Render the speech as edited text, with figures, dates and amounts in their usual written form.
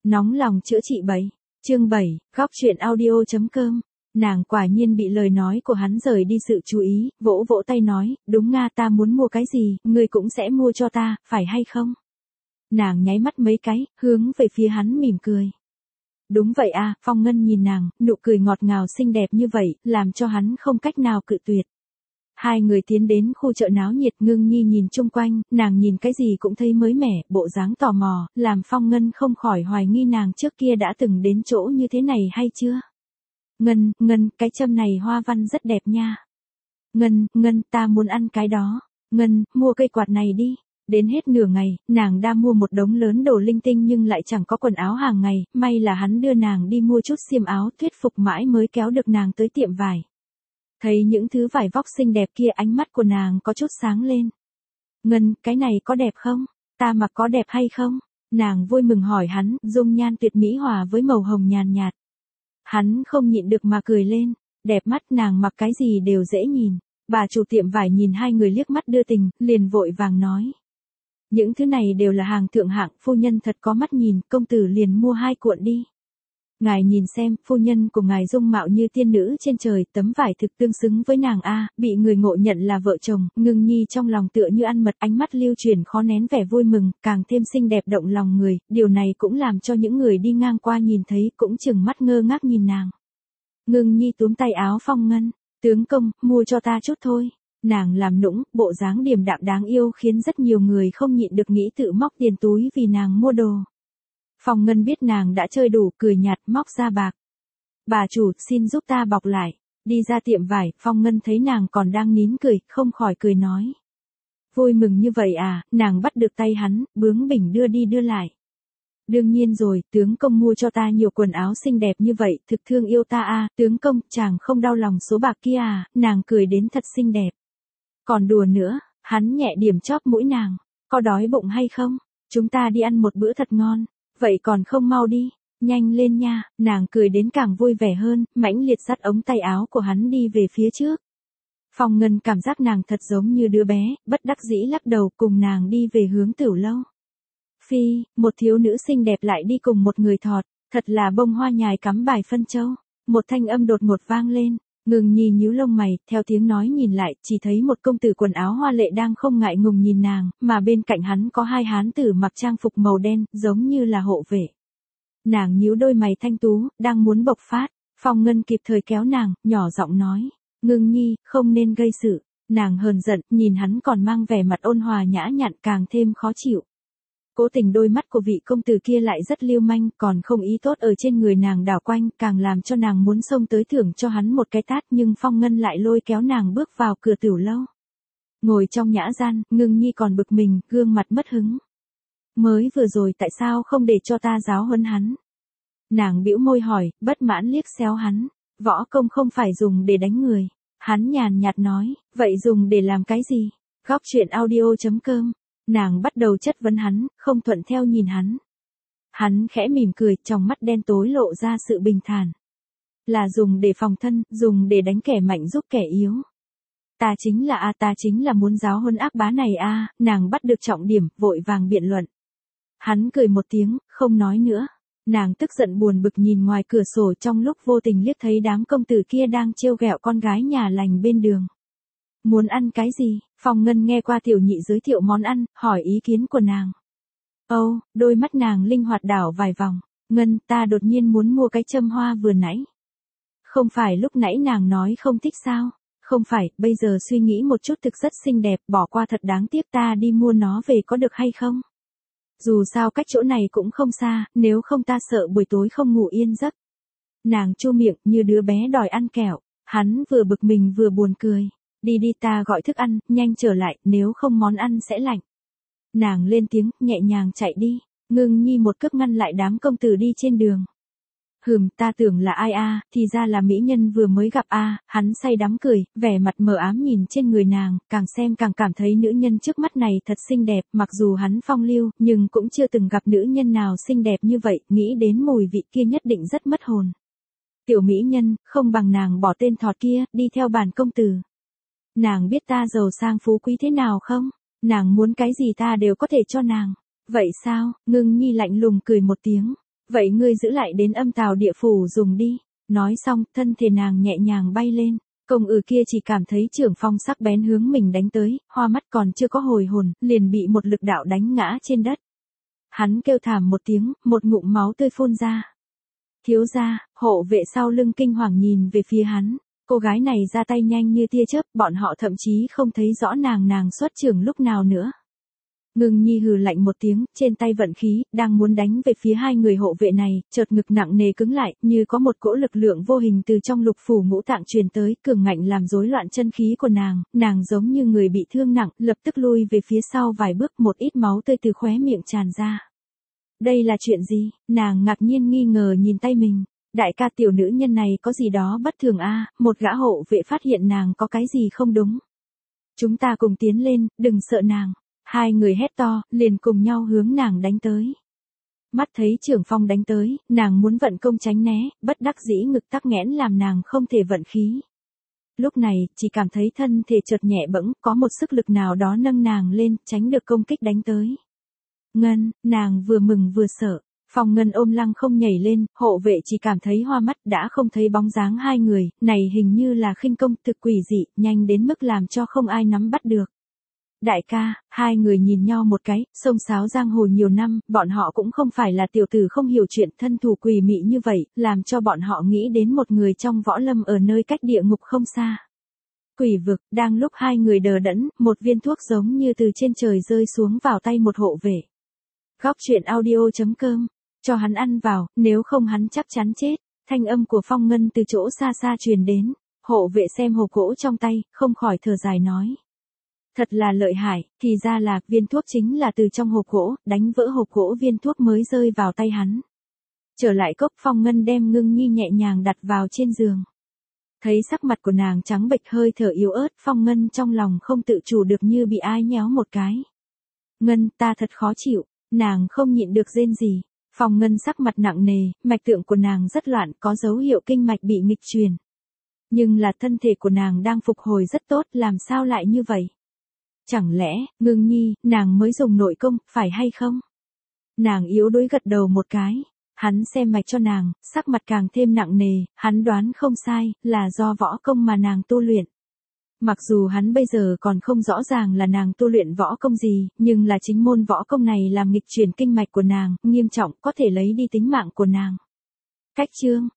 Nóng lòng chữa trị 7. Chương 7, góc truyện audio.com. Nàng quả nhiên bị lời nói của hắn rời đi sự chú ý, vỗ vỗ tay nói, đúng nga, ta muốn mua cái gì, ngươi cũng sẽ mua cho ta, phải hay không? Nàng nháy mắt mấy cái, hướng về phía hắn mỉm cười. Đúng vậy à, Phong Ngân nhìn nàng, nụ cười ngọt ngào xinh đẹp như vậy, làm cho hắn không cách nào cự tuyệt. Hai người tiến đến khu chợ náo nhiệt, Ngưng Nhi nhìn chung quanh, nàng nhìn cái gì cũng thấy mới mẻ, bộ dáng tò mò, làm Phong Ngân không khỏi hoài nghi nàng trước kia đã từng đến chỗ như thế này hay chưa. Ngân, cái châm này hoa văn rất đẹp nha. Ngân, ta muốn ăn cái đó. Ngân, mua cây quạt này đi. Đến hết nửa ngày, nàng đã mua một đống lớn đồ linh tinh nhưng lại chẳng có quần áo hàng ngày, may là hắn đưa nàng đi mua chút xiêm áo, thuyết phục mãi mới kéo được nàng tới tiệm vải. Thấy những thứ vải vóc xinh đẹp kia, ánh mắt của nàng có chút sáng lên. Ngân, cái này có đẹp không? Ta mặc có đẹp hay không? Nàng vui mừng hỏi hắn, dung nhan tuyệt mỹ hòa với màu hồng nhàn nhạt. Hắn không nhịn được mà cười lên, đẹp mắt, nàng mặc cái gì đều dễ nhìn. Bà chủ tiệm vải nhìn hai người liếc mắt đưa tình, liền vội vàng nói. Những thứ này đều là hàng thượng hạng, phu nhân thật có mắt nhìn, công tử liền mua 2 cuộn đi. Ngài nhìn xem, phu nhân của ngài dung mạo như tiên nữ trên trời, tấm vải thực tương xứng với nàng a, bị người ngộ nhận là vợ chồng. Ngưng Nhi trong lòng tựa như ăn mật, ánh mắt lưu chuyển khó nén vẻ vui mừng, càng thêm xinh đẹp động lòng người, điều này cũng làm cho những người đi ngang qua nhìn thấy cũng chừng mắt ngơ ngác nhìn nàng. Ngưng Nhi túm tay áo Phong Ngân, tướng công, mua cho ta chút thôi. Nàng làm nũng, bộ dáng điềm đạm đáng yêu khiến rất nhiều người không nhịn được nghĩ tự móc tiền túi vì nàng mua đồ. Phong Ngân biết nàng đã chơi đủ, cười nhạt móc ra bạc. Bà chủ, xin giúp ta bọc lại. Đi ra tiệm vải, Phong Ngân thấy nàng còn đang nín cười, không khỏi cười nói. Vui mừng như vậy à, nàng bắt được tay hắn, bướng bỉnh đưa đi đưa lại. Đương nhiên rồi, tướng công mua cho ta nhiều quần áo xinh đẹp như vậy, thực thương yêu ta à, tướng công, chàng không đau lòng số bạc kia à, nàng cười đến thật xinh đẹp. Còn đùa nữa, hắn nhẹ điểm chóp mũi nàng, có đói bụng hay không? Chúng ta đi ăn một bữa thật ngon, vậy còn không mau đi, nhanh lên nha, nàng cười đến càng vui vẻ hơn, mãnh liệt dắt ống tay áo của hắn đi về phía trước. Phong Ngân cảm giác nàng thật giống như đứa bé, bất đắc dĩ lắc đầu cùng nàng đi về hướng Tửu Lâu. Phi, một thiếu nữ xinh đẹp lại đi cùng một người thọt, thật là bông hoa nhài cắm bài phân châu. Một thanh âm đột ngột vang lên, Ngưng Nhi nhíu lông mày, theo tiếng nói nhìn lại, chỉ thấy một công tử quần áo hoa lệ đang không ngại ngùng nhìn nàng, mà bên cạnh hắn có 2 hán tử mặc trang phục màu đen, giống như là hộ vệ. Nàng nhíu đôi mày thanh tú, đang muốn bộc phát, Phong Ngân kịp thời kéo nàng, nhỏ giọng nói, Ngưng Nhi, không nên gây sự. Nàng hờn giận, nhìn hắn còn mang vẻ mặt ôn hòa nhã nhặn càng thêm khó chịu. Cố tình đôi mắt của vị công tử kia lại rất lưu manh, còn không ý tốt ở trên người nàng đảo quanh, càng làm cho nàng muốn xông tới thưởng cho hắn một cái tát, nhưng Phong Ngân lại lôi kéo nàng bước vào cửa Tửu Lâu. Ngồi trong nhã gian, Ngưng Nhi còn bực mình, gương mặt mất hứng. Mới vừa rồi tại sao không để cho ta giáo huấn hắn? Nàng bĩu môi hỏi, bất mãn liếc xéo hắn, võ công không phải dùng để đánh người. Hắn nhàn nhạt nói, vậy dùng để làm cái gì? Góc truyện audio.com. Nàng bắt đầu chất vấn hắn, không thuận theo nhìn hắn. Hắn khẽ mỉm cười, trong mắt đen tối lộ ra sự bình thản. Là dùng để phòng thân, dùng để đánh kẻ mạnh giúp kẻ yếu. Ta chính là muốn giáo huấn ác bá này a, nàng bắt được trọng điểm, vội vàng biện luận. Hắn cười một tiếng, không nói nữa. Nàng tức giận buồn bực nhìn ngoài cửa sổ, trong lúc vô tình liếc thấy đám công tử kia đang trêu ghẹo con gái nhà lành bên đường. Muốn ăn cái gì? Phong Ngân nghe qua tiểu nhị giới thiệu món ăn, hỏi ý kiến của nàng. Đôi mắt nàng linh hoạt đảo vài vòng. Ngân, ta đột nhiên muốn mua cái châm hoa vừa nãy. Không phải lúc nãy nàng nói không thích sao? Không phải, bây giờ suy nghĩ một chút thực rất xinh đẹp, bỏ qua thật đáng tiếc, ta đi mua nó về có được hay không? Dù sao cách chỗ này cũng không xa, nếu không ta sợ buổi tối không ngủ yên giấc. Nàng chu miệng như đứa bé đòi ăn kẹo, hắn vừa bực mình vừa buồn cười. Đi đi, ta gọi thức ăn, nhanh trở lại, nếu không món ăn sẽ lạnh. Nàng lên tiếng, nhẹ nhàng chạy đi, Ngưng Nhi một cước ngăn lại đám công tử đi trên đường. Ta tưởng là ai a, thì ra là mỹ nhân vừa mới gặp a, hắn say đắm cười, vẻ mặt mờ ám nhìn trên người nàng, càng xem càng cảm thấy nữ nhân trước mắt này thật xinh đẹp, mặc dù hắn phong lưu, nhưng cũng chưa từng gặp nữ nhân nào xinh đẹp như vậy, nghĩ đến mùi vị kia nhất định rất mất hồn. Tiểu mỹ nhân, không bằng nàng bỏ tên thọt kia, đi theo bản công tử. Nàng biết ta giàu sang phú quý thế nào không? Nàng muốn cái gì ta đều có thể cho nàng. Vậy sao? Ngưng Nhi lạnh lùng cười một tiếng. Vậy ngươi giữ lại đến âm tào địa phủ dùng đi. Nói xong, thân thể nàng nhẹ nhàng bay lên. Công kia chỉ cảm thấy trưởng phong sắc bén hướng mình đánh tới, hoa mắt còn chưa có hồi hồn, liền bị một lực đạo đánh ngã trên đất. Hắn kêu thảm một tiếng, một ngụm máu tươi phun ra. Thiếu gia, hộ vệ sau lưng kinh hoàng nhìn về phía hắn. Cô gái này ra tay nhanh như tia chớp, bọn họ thậm chí không thấy rõ nàng xuất trường lúc nào nữa. Ngưng Nhi hừ lạnh một tiếng, trên tay vận khí, đang muốn đánh về phía hai người hộ vệ này, chợt ngực nặng nề cứng lại, như có một cỗ lực lượng vô hình từ trong lục phủ ngũ tạng truyền tới, cường ngạnh làm rối loạn chân khí của nàng giống như người bị thương nặng, lập tức lui về phía sau vài bước, một ít máu tươi từ khóe miệng tràn ra. Đây là chuyện gì? Nàng ngạc nhiên nghi ngờ nhìn tay mình. Đại ca, tiểu nữ nhân này có gì đó bất thường a? Một gã hộ vệ phát hiện nàng có cái gì không đúng. Chúng ta cùng tiến lên, đừng sợ nàng. Hai người hét to, liền cùng nhau hướng nàng đánh tới. Mắt thấy trưởng phong đánh tới, nàng muốn vận công tránh né, bất đắc dĩ ngực tắc nghẽn làm nàng không thể vận khí. Lúc này, chỉ cảm thấy thân thể chợt nhẹ bẫng, có một sức lực nào đó nâng nàng lên, tránh được công kích đánh tới. Ngân, nàng vừa mừng vừa sợ. Phong Ngân ôm lăng không nhảy lên, hộ vệ chỉ cảm thấy hoa mắt, đã không thấy bóng dáng hai người, này hình như là khinh công thực quỷ dị, nhanh đến mức làm cho không ai nắm bắt được. Đại ca, hai người nhìn nhau một cái, xông xáo giang hồ nhiều năm, bọn họ cũng không phải là tiểu tử không hiểu chuyện, thân thủ quỷ mị như vậy, làm cho bọn họ nghĩ đến một người trong võ lâm ở nơi cách địa ngục không xa. Quỷ vực, đang lúc hai người đờ đẫn, một viên thuốc giống như từ trên trời rơi xuống vào tay một hộ vệ. Góc truyện audio.com, cho hắn ăn vào, nếu không hắn chắc chắn chết. Thanh âm của Phong Ngân từ chỗ xa xa truyền đến, hộ vệ xem hộp gỗ trong tay, không khỏi thở dài nói. Thật là lợi hại, thì ra là viên thuốc chính là từ trong hộp gỗ, đánh vỡ hộp gỗ viên thuốc mới rơi vào tay hắn. Trở lại cốc, Phong Ngân đem Ngưng Nhi nhẹ nhàng đặt vào trên giường. Thấy sắc mặt của nàng trắng bệch, hơi thở yếu ớt, Phong Ngân trong lòng không tự chủ được như bị ai nhéo một cái. Ngân, ta thật khó chịu, nàng không nhịn được rên gì. Phong Ngân sắc mặt nặng nề, mạch tượng của nàng rất loạn, có dấu hiệu kinh mạch bị nghịch truyền. Nhưng là thân thể của nàng đang phục hồi rất tốt, làm sao lại như vậy? Chẳng lẽ, Ngưng Nhi, nàng mới dùng nội công, phải hay không? Nàng yếu đuối gật đầu một cái. Hắn xem mạch cho nàng, sắc mặt càng thêm nặng nề, hắn đoán không sai, là do võ công mà nàng tu luyện. Mặc dù hắn bây giờ còn không rõ ràng là nàng tu luyện võ công gì, nhưng là chính môn võ công này làm nghịch truyền kinh mạch của nàng, nghiêm trọng, có thể lấy đi tính mạng của nàng. Cách chương